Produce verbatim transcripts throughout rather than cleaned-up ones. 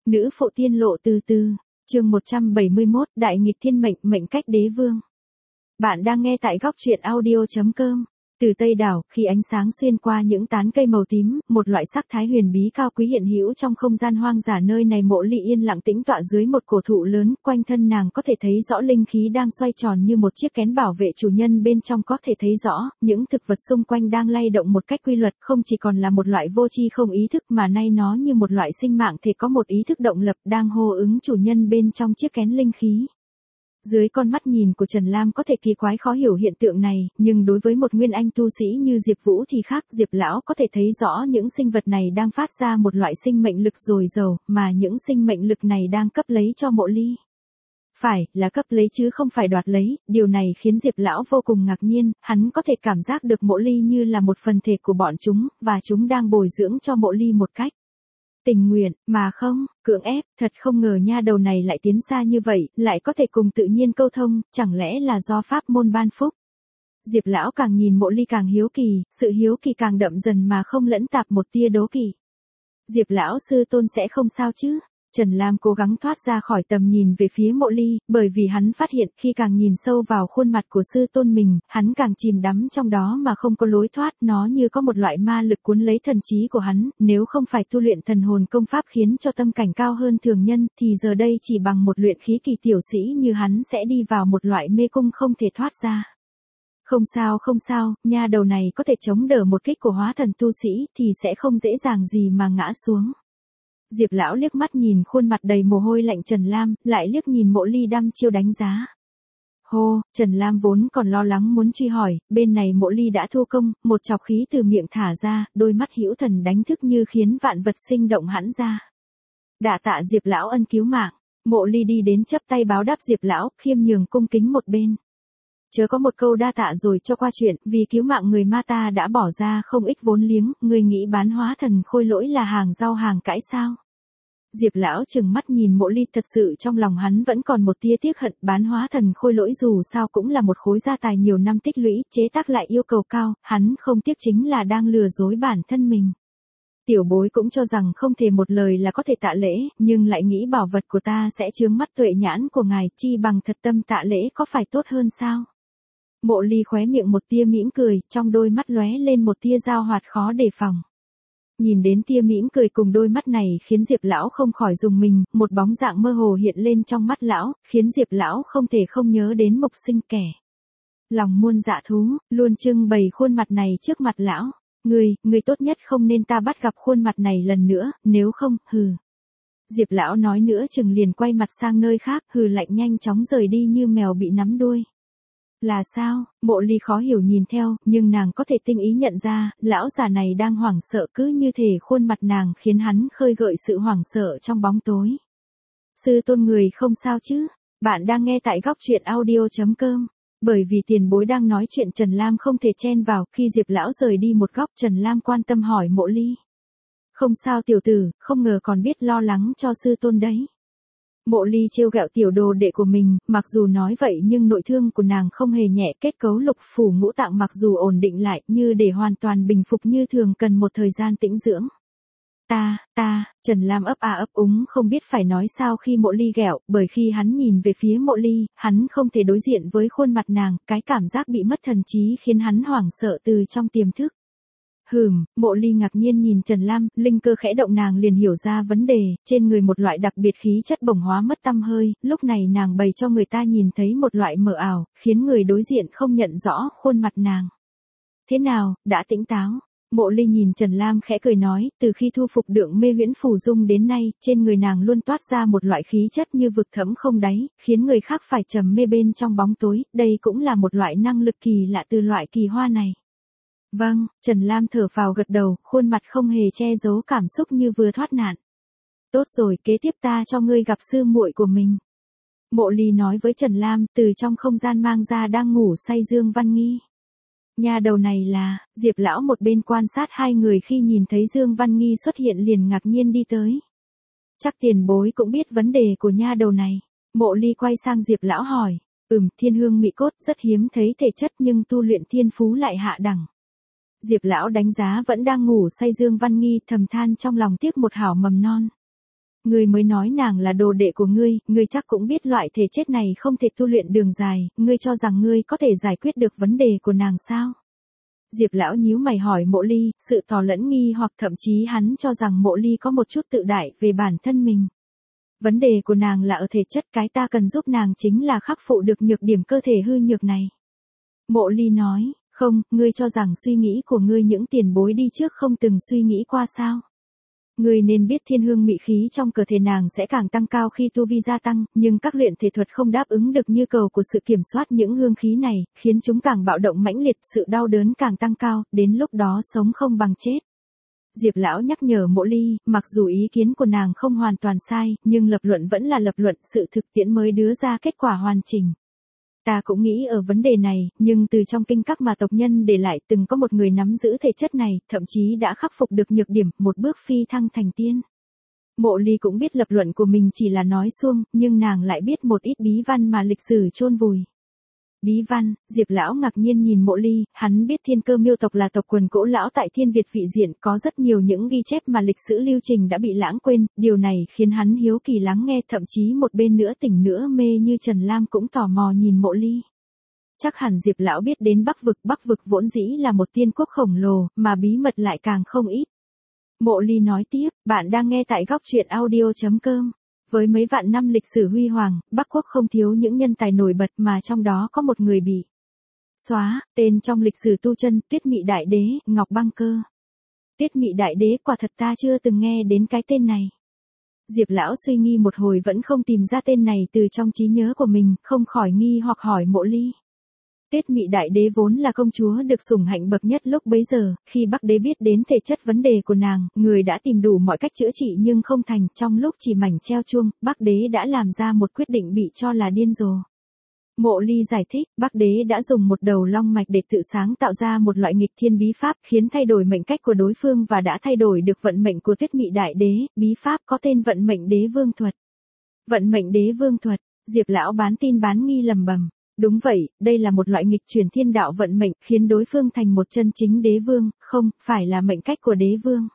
Nữ phụ tiên lộ từ từ, chương một trăm bảy mươi mốt, đại nghịch thiên mệnh, mệnh cách đế vương. Bạn đang nghe tại góc truyện audio chấm com. Từ Tây đảo, khi ánh sáng xuyên qua những tán cây màu tím, một loại sắc thái huyền bí cao quý hiện hữu trong không gian hoang dã nơi này. Mộ Ly yên lặng tĩnh tọa dưới một cổ thụ lớn, quanh thân nàng có thể thấy rõ linh khí đang xoay tròn như một chiếc kén bảo vệ chủ nhân, bên trong có thể thấy rõ những thực vật xung quanh đang lay động một cách quy luật, không chỉ còn là một loại vô tri không ý thức mà nay nó như một loại sinh mạng thể có một ý thức động lập đang hô ứng chủ nhân bên trong chiếc kén linh khí. Dưới con mắt nhìn của Trần Lam có thể kỳ quái khó hiểu hiện tượng này, nhưng đối với một nguyên anh tu sĩ như Diệp Vũ thì khác. Diệp lão có thể thấy rõ những sinh vật này đang phát ra một loại sinh mệnh lực dồi dào, mà những sinh mệnh lực này đang cấp lấy cho Mộ Ly. Phải, là cấp lấy chứ không phải đoạt lấy, điều này khiến Diệp lão vô cùng ngạc nhiên, hắn có thể cảm giác được Mộ Ly như là một phần thể của bọn chúng, và chúng đang bồi dưỡng cho Mộ Ly một cách tình nguyện, mà không cưỡng ép. Thật không ngờ nha đầu này lại tiến xa như vậy, lại có thể cùng tự nhiên câu thông, chẳng lẽ là do pháp môn ban phúc. Diệp lão càng nhìn Mộ Ly càng hiếu kỳ, sự hiếu kỳ càng đậm dần mà không lẫn tạp một tia đố kỵ. Diệp lão sư tôn sẽ không sao chứ? Trần Lam cố gắng thoát ra khỏi tầm nhìn về phía Mộ Ly, bởi vì hắn phát hiện khi càng nhìn sâu vào khuôn mặt của sư tôn mình, hắn càng chìm đắm trong đó mà không có lối thoát. Nó như có một loại ma lực cuốn lấy thần trí của hắn, nếu không phải tu luyện thần hồn công pháp khiến cho tâm cảnh cao hơn thường nhân, thì giờ đây chỉ bằng một luyện khí kỳ tiểu sĩ như hắn sẽ đi vào một loại mê cung không thể thoát ra. Không sao không sao, nha đầu này có thể chống đỡ một kích của hóa thần tu sĩ thì sẽ không dễ dàng gì mà ngã xuống. Diệp lão liếc mắt nhìn khuôn mặt đầy mồ hôi lạnh Trần Lam, lại liếc nhìn Mộ Ly đăm chiêu đánh giá. Hô, Trần Lam vốn còn lo lắng muốn truy hỏi, bên này Mộ Ly đã thu công, một chọc khí từ miệng thả ra, đôi mắt hữu thần đánh thức như khiến vạn vật sinh động hẳn ra. Đả tạ Diệp lão ân cứu mạng. Mộ Ly đi đến chắp tay báo đáp Diệp lão, khiêm nhường cung kính một bên. Chớ có một câu đa tạ rồi cho qua chuyện, vì cứu mạng người ma ta đã bỏ ra không ít vốn liếng, người nghĩ bán hóa thần khôi lỗi là hàng rau hàng cải sao? Diệp lão trừng mắt nhìn Mộ Ly, thật sự trong lòng hắn vẫn còn một tia tiếc hận. Bán hóa thần khôi lỗi dù sao cũng là một khối gia tài nhiều năm tích lũy, chế tác lại yêu cầu cao, hắn không tiếc chính là đang lừa dối bản thân mình. Tiểu bối cũng cho rằng không thể một lời là có thể tạ lễ, nhưng lại nghĩ bảo vật của ta sẽ chướng mắt tuệ nhãn của ngài, chi bằng thật tâm tạ lễ có phải tốt hơn sao? Mộ Ly khóe miệng một tia mỉm cười, trong đôi mắt lóe lên một tia dao hoạt khó đề phòng. Nhìn đến tia mỉm cười cùng đôi mắt này khiến Diệp lão không khỏi rùng mình, một bóng dạng mơ hồ hiện lên trong mắt lão, khiến Diệp lão không thể không nhớ đến Mộc Sinh kẻ lòng muôn dạ thú, luôn trưng bày khuôn mặt này trước mặt lão. Ngươi, ngươi tốt nhất không nên ta bắt gặp khuôn mặt này lần nữa, nếu không, hừ. Diệp lão nói nữa chừng liền quay mặt sang nơi khác, hừ lạnh nhanh chóng rời đi như mèo bị nắm đuôi. Là sao? Mộ Ly khó hiểu nhìn theo, nhưng nàng có thể tinh ý nhận ra, lão già này đang hoảng sợ, cứ như thể khuôn mặt nàng khiến hắn khơi gợi sự hoảng sợ trong bóng tối. Sư tôn người không sao chứ? Bạn đang nghe tại góc truyện audio chấm com. Bởi vì tiền bối đang nói chuyện Trần Lam không thể chen vào, khi Diệp lão rời đi một góc Trần Lam quan tâm hỏi Mộ Ly. Không sao tiểu tử, không ngờ còn biết lo lắng cho sư tôn đấy. Mộ Ly trêu ghẹo tiểu đồ đệ của mình, mặc dù nói vậy nhưng nội thương của nàng không hề nhẹ, kết cấu lục phủ ngũ tạng mặc dù ổn định lại, như để hoàn toàn bình phục như thường cần một thời gian tĩnh dưỡng. Ta, ta, Trần Lam ấp a ấp úng không biết phải nói sao khi Mộ Ly ghẹo, bởi khi hắn nhìn về phía Mộ Ly, hắn không thể đối diện với khuôn mặt nàng, cái cảm giác bị mất thần trí khiến hắn hoảng sợ từ trong tiềm thức. Hừm, Mộ Ly ngạc nhiên nhìn Trần Lam, linh cơ khẽ động nàng liền hiểu ra vấn đề, trên người một loại đặc biệt khí chất bổng hóa mất tăm hơi, lúc này nàng bày cho người ta nhìn thấy một loại mờ ảo, khiến người đối diện không nhận rõ khuôn mặt nàng. Thế nào, đã tỉnh táo? Mộ Ly nhìn Trần Lam khẽ cười nói, từ khi thu phục Đượng Mê Huyễn Phù Dung đến nay, trên người nàng luôn toát ra một loại khí chất như vực thẳm không đáy, khiến người khác phải trầm mê bên trong bóng tối, đây cũng là một loại năng lực kỳ lạ từ loại kỳ hoa này. Vâng, Trần Lam thở phào gật đầu, khuôn mặt không hề che giấu cảm xúc như vừa thoát nạn. Tốt rồi, kế tiếp ta cho ngươi gặp sư muội của mình. Mộ Ly nói với Trần Lam, từ trong không gian mang ra đang ngủ say Dương Văn Nghi. Nhà đầu này là, Diệp lão một bên quan sát hai người khi nhìn thấy Dương Văn Nghi xuất hiện liền ngạc nhiên đi tới. Chắc tiền bối cũng biết vấn đề của nha đầu này. Mộ Ly quay sang Diệp lão hỏi, ừm, thiên hương mỹ cốt rất hiếm thấy thể chất nhưng tu luyện thiên phú lại hạ đẳng. Diệp lão đánh giá vẫn đang ngủ say Dương Văn Nghi, thầm than trong lòng tiếc một hảo mầm non. ngươi mới nói nàng là đồ đệ của ngươi, ngươi chắc cũng biết loại thể chất này không thể tu luyện đường dài, ngươi cho rằng ngươi có thể giải quyết được vấn đề của nàng sao? Diệp lão nhíu mày hỏi Mộ Ly, sự tỏ lẫn nghi hoặc thậm chí hắn cho rằng Mộ Ly có một chút tự đại về bản thân mình. Vấn đề của nàng là ở thể chất, cái ta cần giúp nàng chính là khắc phục được nhược điểm cơ thể hư nhược này. Mộ Ly nói, không, ngươi cho rằng suy nghĩ của ngươi những tiền bối đi trước không từng suy nghĩ qua sao? Ngươi nên biết thiên hương mị khí trong cơ thể nàng sẽ càng tăng cao khi tu vi gia tăng, nhưng các luyện thể thuật không đáp ứng được nhu cầu của sự kiểm soát những hương khí này, khiến chúng càng bạo động mãnh liệt, sự đau đớn càng tăng cao, đến lúc đó sống không bằng chết. Diệp lão nhắc nhở Mộ Ly, mặc dù ý kiến của nàng không hoàn toàn sai, nhưng lập luận vẫn là lập luận, sự thực tiễn mới đưa ra kết quả hoàn chỉnh. Ta cũng nghĩ ở vấn đề này, nhưng từ trong kinh các mà tộc nhân để lại từng có một người nắm giữ thể chất này, thậm chí đã khắc phục được nhược điểm, một bước phi thăng thành tiên. Mộ Ly cũng biết lập luận của mình chỉ là nói suông, nhưng nàng lại biết một ít bí văn mà lịch sử chôn vùi. Bí văn, Diệp lão ngạc nhiên nhìn Mộ Ly, hắn biết Thiên Cơ Miêu tộc là tộc quần cỗ lão tại Thiên Việt vị diện, có rất nhiều những ghi chép mà lịch sử lưu trình đã bị lãng quên, điều này khiến hắn hiếu kỳ lắng nghe, thậm chí một bên nữa tỉnh nữa mê như Trần Lam cũng tò mò nhìn Mộ Ly. Chắc hẳn Diệp lão biết đến Bắc vực, Bắc vực vốn dĩ là một tiên quốc khổng lồ, mà bí mật lại càng không ít. Mộ Ly nói tiếp, bạn đang nghe tại góc truyện audio chấm com. Với mấy vạn năm lịch sử huy hoàng, Bắc Quốc không thiếu những nhân tài nổi bật mà trong đó có một người bị xóa, tên trong lịch sử tu chân, Tuyết Mị Đại Đế, Ngọc Băng Cơ. Tuyết Mị Đại Đế, quả thật ta chưa từng nghe đến cái tên này. Diệp lão suy nghi một hồi vẫn không tìm ra tên này từ trong trí nhớ của mình, không khỏi nghi hoặc hỏi Mộ Ly. Tuyết Mị Đại Đế vốn là công chúa được sủng hạnh bậc nhất lúc bấy giờ, khi Bắc Đế biết đến thể chất vấn đề của nàng, người đã tìm đủ mọi cách chữa trị nhưng không thành, trong lúc chỉ mảnh treo chuông, Bắc Đế đã làm ra một quyết định bị cho là điên rồ. Mộ Ly giải thích, Bắc Đế đã dùng một đầu long mạch để tự sáng tạo ra một loại nghịch thiên bí pháp, khiến thay đổi mệnh cách của đối phương và đã thay đổi được vận mệnh của Tuyết Mị Đại Đế, bí pháp có tên Vận Mệnh Đế Vương Thuật. Vận Mệnh Đế Vương Thuật, Diệp lão bán tin bán nghi lầm bầm. Đúng vậy, đây là một loại nghịch chuyển thiên đạo vận mệnh, khiến đối phương thành một chân chính đế vương, không, phải là mệnh cách của đế vương.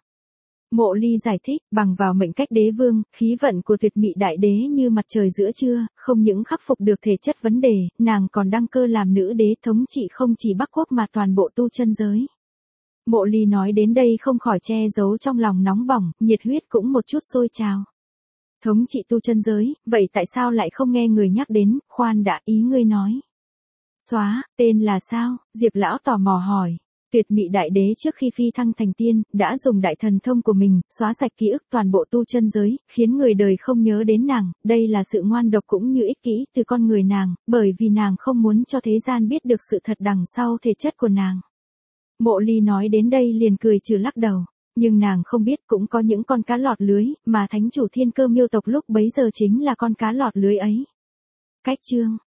Mộ Ly giải thích, bằng vào mệnh cách đế vương, khí vận của Tuyệt Mị Đại Đế như mặt trời giữa trưa, không những khắc phục được thể chất vấn đề, nàng còn đăng cơ làm nữ đế thống trị không chỉ Bắc Quốc mà toàn bộ tu chân giới. Mộ Ly nói đến đây không khỏi che giấu trong lòng nóng bỏng, nhiệt huyết cũng một chút sôi trào. Thống trị tu chân giới, vậy tại sao lại không nghe người nhắc đến, khoan đã, ý ngươi nói. Xóa, tên là sao? Diệp lão tò mò hỏi. Tuyệt Mị Đại Đế trước khi phi thăng thành tiên, đã dùng đại thần thông của mình, xóa sạch ký ức toàn bộ tu chân giới, khiến người đời không nhớ đến nàng, đây là sự ngoan độc cũng như ích kỷ từ con người nàng, bởi vì nàng không muốn cho thế gian biết được sự thật đằng sau thể chất của nàng. Mộ Ly nói đến đây liền cười trừ lắc đầu. Nhưng nàng không biết cũng có những con cá lọt lưới, mà thánh chủ Thiên Cơ Miêu tộc lúc bấy giờ chính là con cá lọt lưới ấy. Cách chương